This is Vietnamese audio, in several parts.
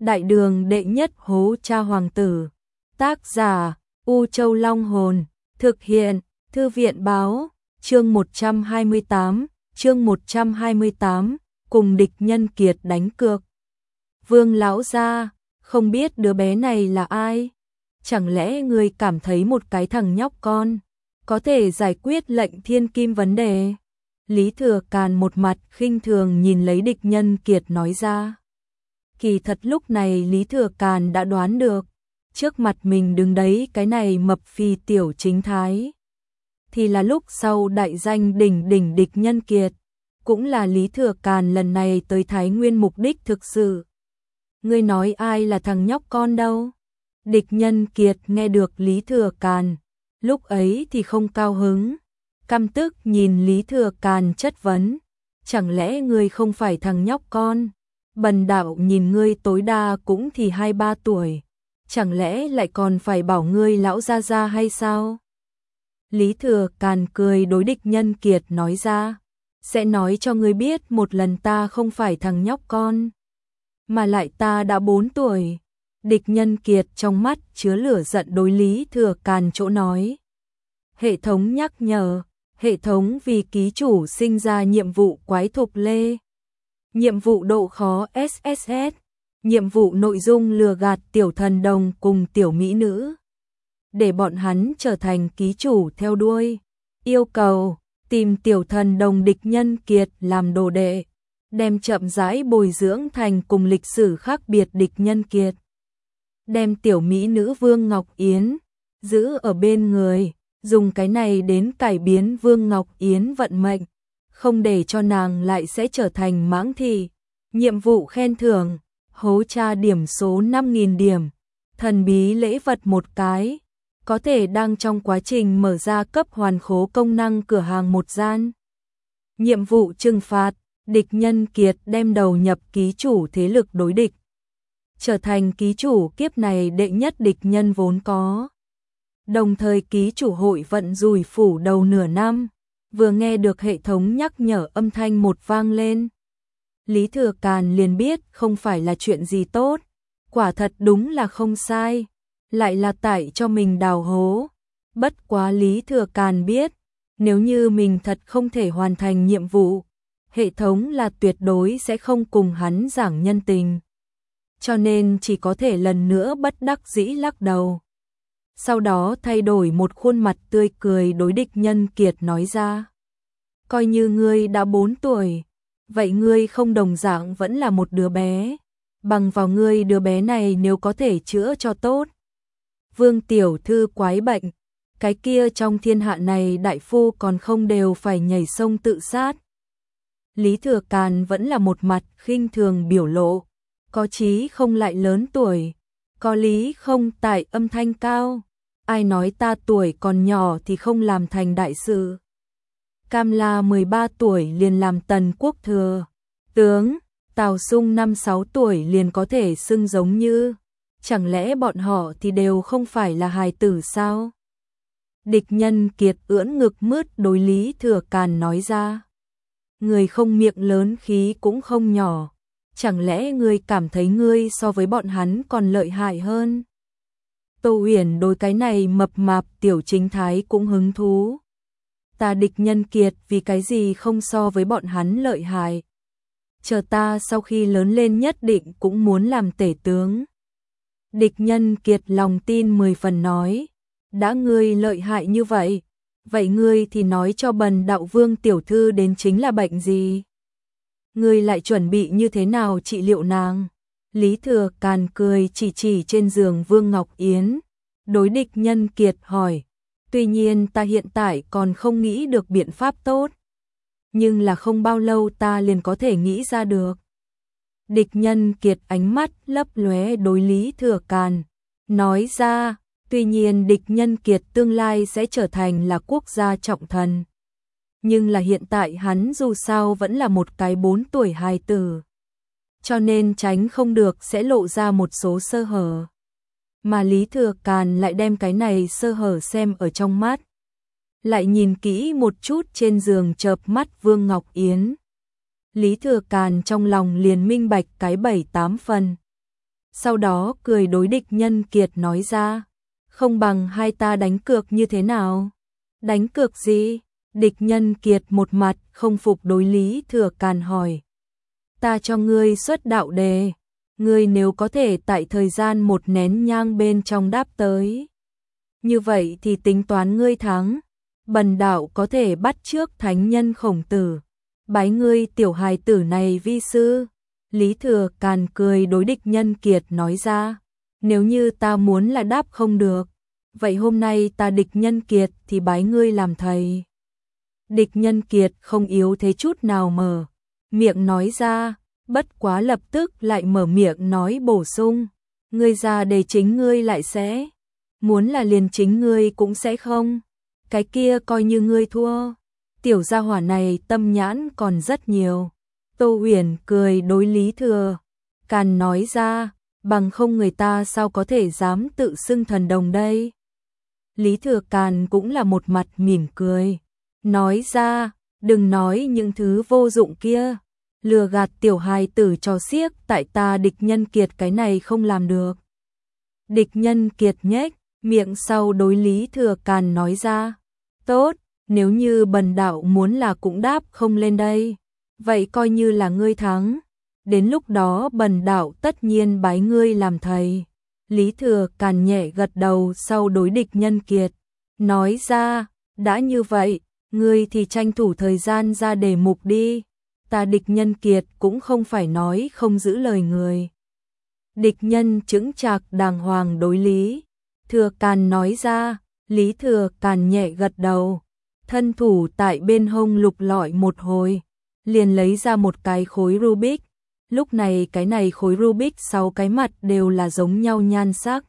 Đại đường đệ nhất hố cha hoàng tử. Tác giả U Châu Long Hồn. Thực hiện Thư viện báo. Chương 128, cùng địch nhân kiệt đánh cược. Vương lão gia, không biết đứa bé này là ai? Chẳng lẽ ngươi cảm thấy một cái thằng nhóc con có thể giải quyết lệnh thiên kim vấn đề? Lý Thừa Càn một mặt khinh thường nhìn lấy địch nhân kiệt nói ra. Kỳ thật lúc này Lý Thừa Càn đã đoán được, trước mặt mình đứng đấy cái này mập phì tiểu chính thái thì là lúc sau đại danh đỉnh địch nhân kiệt, cũng là Lý Thừa Càn lần này tới Thái Nguyên mục đích thực sự. Ngươi nói ai là thằng nhóc con đâu? Địch nhân kiệt nghe được Lý Thừa Càn, lúc ấy thì không cao hứng, căm tức nhìn Lý Thừa Càn chất vấn, chẳng lẽ ngươi không phải thằng nhóc con? Bần đạo nhìn ngươi tối đa cũng thì 2-3 tuổi, chẳng lẽ lại còn phải bảo ngươi lão gia gia hay sao? Lý Thừa Càn cười đối địch nhân kiệt nói ra, sẽ nói cho ngươi biết một lần ta không phải thằng nhóc con, mà lại ta đã 4 tuổi. Địch nhân kiệt trong mắt chứa lửa giận đối Lý Thừa Càn chỗ nói. Hệ thống nhắc nhở, hệ thống vì ký chủ sinh ra nhiệm vụ quái thục lê. Nhiệm vụ độ khó SSS, nhiệm vụ nội dung lừa gạt tiểu thần đồng cùng tiểu mỹ nữ, để bọn hắn trở thành ký chủ theo đuôi. Yêu cầu, tìm tiểu thần đồng địch nhân kiệt làm đồ đệ, đem chậm rãi bồi dưỡng thành cùng lịch sử khác biệt địch nhân kiệt. Đem tiểu mỹ nữ Vương Ngọc Yến giữ ở bên người, dùng cái này đến cải biến Vương Ngọc Yến vận mệnh, không để cho nàng lại sẽ trở thành mãng thị. Nhiệm vụ khen thưởng, hố tra điểm số 5.000 điểm, thần bí lễ vật một cái, có thể đang trong quá trình mở ra cấp hoàn khố công năng cửa hàng một gian. Nhiệm vụ trừng phạt, địch nhân kiệt đem đầu nhập ký chủ thế lực đối địch, trở thành ký chủ kiếp này đệ nhất địch nhân vốn có. Đồng thời ký chủ hội vận rủi phủ đầu nửa năm. Vừa nghe được hệ thống nhắc nhở âm thanh một vang lên, Lý Thừa Càn liền biết không phải là chuyện gì tốt, quả thật đúng là không sai, lại là tại cho mình đào hố. Bất quá Lý Thừa Càn biết, nếu như mình thật không thể hoàn thành nhiệm vụ, hệ thống là tuyệt đối sẽ không cùng hắn giảng nhân tình. Cho nên chỉ có thể lần nữa bất đắc dĩ lắc đầu. Sau đó thay đổi một khuôn mặt tươi cười đối địch nhân kiệt nói ra. Coi như ngươi đã 4 tuổi, vậy ngươi không đồng dạng vẫn là một đứa bé. Bằng vào ngươi đứa bé này nếu có thể chữa cho tốt. Vương tiểu thư quái bệnh, cái kia trong thiên hạ này đại phu còn không đều phải nhảy sông tự sát. Lý Thừa Càn vẫn là một mặt khinh thường biểu lộ, có chí không lại lớn tuổi, có lý không tại âm thanh cao. Ai nói ta tuổi còn nhỏ thì không làm thành đại sự. Cam La 13 tuổi liền làm tần quốc thừa tướng, Tào Sung 5-6 tuổi liền có thể xưng giống như, chẳng lẽ bọn họ thì đều không phải là hài tử sao? Địch nhân kiệt ưỡn ngực mướt đối Lý Thừa Càn nói ra. Người không miệng lớn khí cũng không nhỏ, chẳng lẽ ngươi cảm thấy ngươi so với bọn hắn còn lợi hại hơn? Tô Uyển đối cái này mập mạp tiểu chính thái cũng hứng thú. Ta địch nhân kiệt vì cái gì không so với bọn hắn lợi hại? Chờ ta sau khi lớn lên nhất định cũng muốn làm tể tướng. Địch nhân kiệt lòng tin 10 phần nói. Đã ngươi lợi hại như vậy, vậy ngươi thì nói cho bần đạo Vương tiểu thư đến chính là bệnh gì? Ngươi lại chuẩn bị như thế nào trị liệu nàng? Lý Thừa Càn cười chỉ trên giường Vương Ngọc Yến, đối địch nhân kiệt hỏi, tuy nhiên ta hiện tại còn không nghĩ được biện pháp tốt, nhưng là không bao lâu ta liền có thể nghĩ ra được. Địch nhân kiệt ánh mắt lấp lóe đối Lý Thừa Càn, nói ra, tuy nhiên địch nhân kiệt tương lai sẽ trở thành là quốc gia trọng thần, nhưng là hiện tại hắn dù sao vẫn là một cái 4 tuổi hài tử, cho nên tránh không được sẽ lộ ra một số sơ hở. Mà Lý Thừa Càn lại đem cái này sơ hở xem ở trong mắt. Lại nhìn kỹ một chút trên giường chợp mắt Vương Ngọc Yến. Lý Thừa Càn trong lòng liền minh bạch cái 7-8 phần. sau đó cười đối địch nhân kiệt nói ra, không bằng hai ta đánh cược như thế nào? Đánh cược gì? Địch nhân kiệt một mặt không phục đối Lý Thừa Càn hỏi. Ta cho ngươi xuất đạo đề, ngươi nếu có thể tại thời gian một nén nhang bên trong đáp tới. Như vậy thì tính toán ngươi thắng, bần đạo có thể bắt chước thánh nhân Khổng Tử, bái ngươi tiểu hài tử này vi sư. Lý Thừa Càn cười đối địch nhân kiệt nói ra, nếu như ta muốn là đáp không được, vậy hôm nay ta địch nhân kiệt thì bái ngươi làm thầy. Địch nhân kiệt không yếu thế chút nào mở miệng nói ra, bất quá lập tức lại mở miệng nói bổ sung, ngươi ra đề chính ngươi lại sẽ, muốn là liền chính ngươi cũng sẽ không, cái kia coi như ngươi thua. Tiểu gia hỏa này tâm nhãn còn rất nhiều. Tô Huyền cười đối Lý Thừa Càn nói ra, bằng không người ta sao có thể dám tự xưng thần đồng đây. Lý Thừa Càn cũng là một mặt mỉm cười, nói ra, đừng nói những thứ vô dụng kia, lừa gạt tiểu hài tử cho xiếc, tại ta địch nhân kiệt cái này không làm được. Địch nhân kiệt nhếch miệng sau đối Lý Thừa Càn nói ra, tốt, nếu như bần đạo muốn là cũng đáp không lên đây, vậy coi như là ngươi thắng, đến lúc đó bần đạo tất nhiên bái ngươi làm thầy. Lý Thừa Càn nhẹ gật đầu sau đối địch nhân kiệt, nói ra, đã như vậy, ngươi thì tranh thủ thời gian ra đề mục đi, ta địch nhân kiệt cũng không phải nói không giữ lời người. Địch nhân chững chạc đàng hoàng đối Lý Thừa Càn nói ra, Lý Thừa Càn nhẹ gật đầu, thân thủ tại bên hông lục lọi một hồi, liền lấy ra một cái khối Rubik. Lúc này cái này khối Rubik 6 cái mặt đều là giống nhau nhan sắc.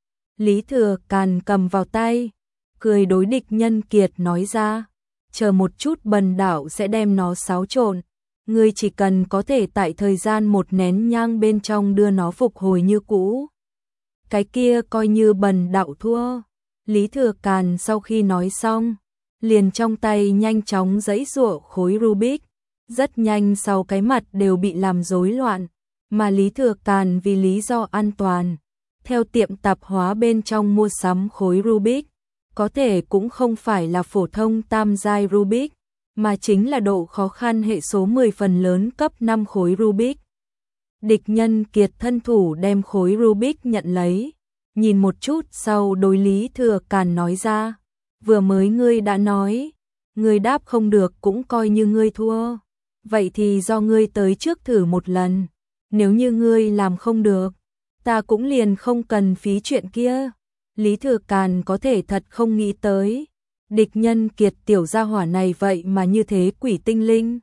Lý Thừa Càn cầm vào tay, cười đối địch nhân kiệt nói ra, chờ một chút bần đạo sẽ đem nó xáo trộn, ngươi chỉ cần có thể tại thời gian một nén nhang bên trong đưa nó phục hồi như cũ, cái kia coi như bần đạo thua. Lý Thừa Càn sau khi nói xong, liền trong tay nhanh chóng giãy giụa khối Rubik, rất nhanh sau cái mặt đều bị làm rối loạn, mà Lý Thừa Càn vì lý do an toàn, theo tiệm tạp hóa bên trong mua sắm khối Rubik, có thể cũng không phải là phổ thông tam giai Rubik, mà chính là độ khó khăn hệ số 10 phần lớn cấp 5 khối Rubik. Địch nhân kiệt thân thủ đem khối Rubik nhận lấy, nhìn một chút sau đối Lý Thừa Càn nói ra, vừa mới ngươi đã nói, ngươi đáp không được cũng coi như ngươi thua, vậy thì do ngươi tới trước thử một lần, nếu như ngươi làm không được, ta cũng liền không cần phí chuyện kia. Lý Thừa Càn có thể thật không nghĩ tới, địch nhân kiệt tiểu gia hỏa này vậy mà như thế quỷ tinh linh.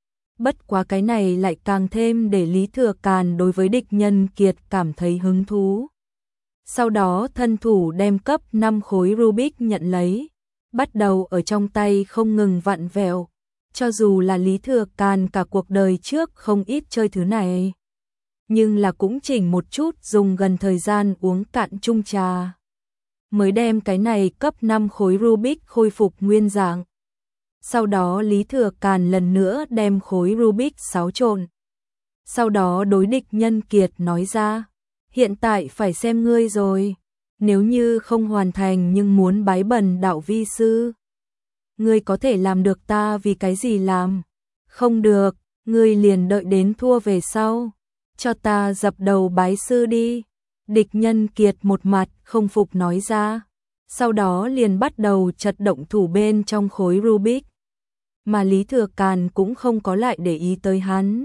Bất quá cái này lại càng thêm để Lý Thừa Càn đối với địch nhân kiệt cảm thấy hứng thú. Sau đó thân thủ đem cấp 5 khối Rubik nhận lấy, bắt đầu ở trong tay không ngừng vặn vẹo. Cho dù là Lý Thừa Càn cả cuộc đời trước không ít chơi thứ này, nhưng là cũng chỉnh một chút dùng gần thời gian uống cạn chung trà, mới đem cái này cấp 5 khối Rubik khôi phục nguyên dạng. Sau đó Lý Thừa Càn lần nữa đem khối Rubik xáo trộn. Sau đó đối địch nhân kiệt nói ra, hiện tại phải xem ngươi rồi, nếu như không hoàn thành nhưng muốn bái bần đạo vi sư, ngươi có thể làm được ta vì cái gì làm, không được, ngươi liền đợi đến thua về sau, cho ta dập đầu bái sư đi. Địch nhân kiệt một mặt không phục nói ra, sau đó liền bắt đầu chật động thủ bên trong khối Rubik, mà Lý Thừa Càn cũng không có lại để ý tới hắn,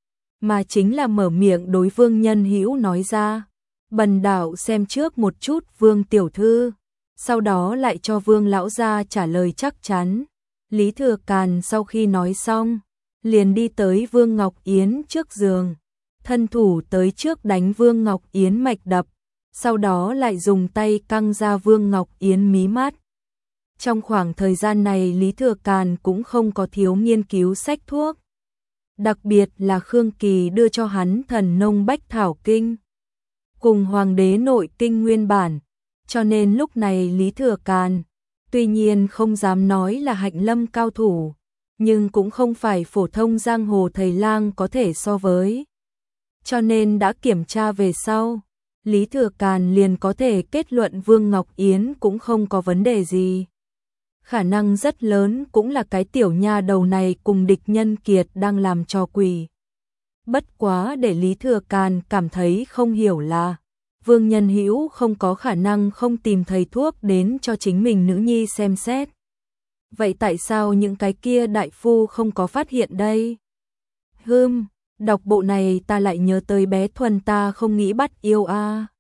mà chính là mở miệng đối Vương Nhân Hữu nói ra, bần đạo xem trước một chút Vương tiểu thư, sau đó lại cho Vương lão gia trả lời chắc chắn. Lý Thừa Càn sau khi nói xong, liền đi tới Vương Ngọc Yến trước giường, thân thủ tới trước đánh Vương Ngọc Yến mạch đập, sau đó lại dùng tay căng ra Vương Ngọc Yến mí mắt. Trong khoảng thời gian này Lý Thừa Càn cũng không có thiếu nghiên cứu sách thuốc, đặc biệt là Khương Kỳ đưa cho hắn Thần Nông Bách Thảo Kinh cùng Hoàng đế Nội Kinh nguyên bản, cho nên lúc này Lý Thừa Càn tuy nhiên không dám nói là hạnh lâm cao thủ, nhưng cũng không phải phổ thông giang hồ thầy lang có thể so với. Cho nên đã kiểm tra về sau, Lý Thừa Càn liền có thể kết luận Vương Ngọc Yến cũng không có vấn đề gì. Khả năng rất lớn cũng là cái tiểu nha đầu này cùng địch nhân kiệt đang làm trò quỷ. Bất quá để Lý Thừa Càn cảm thấy không hiểu là Vương Nhân Hữu không có khả năng không tìm thầy thuốc đến cho chính mình nữ nhi xem xét. Vậy tại sao những cái kia đại phu không có phát hiện đây? Đọc bộ này ta lại nhớ tới bé Thuần ta không nghĩ bắt yêu a.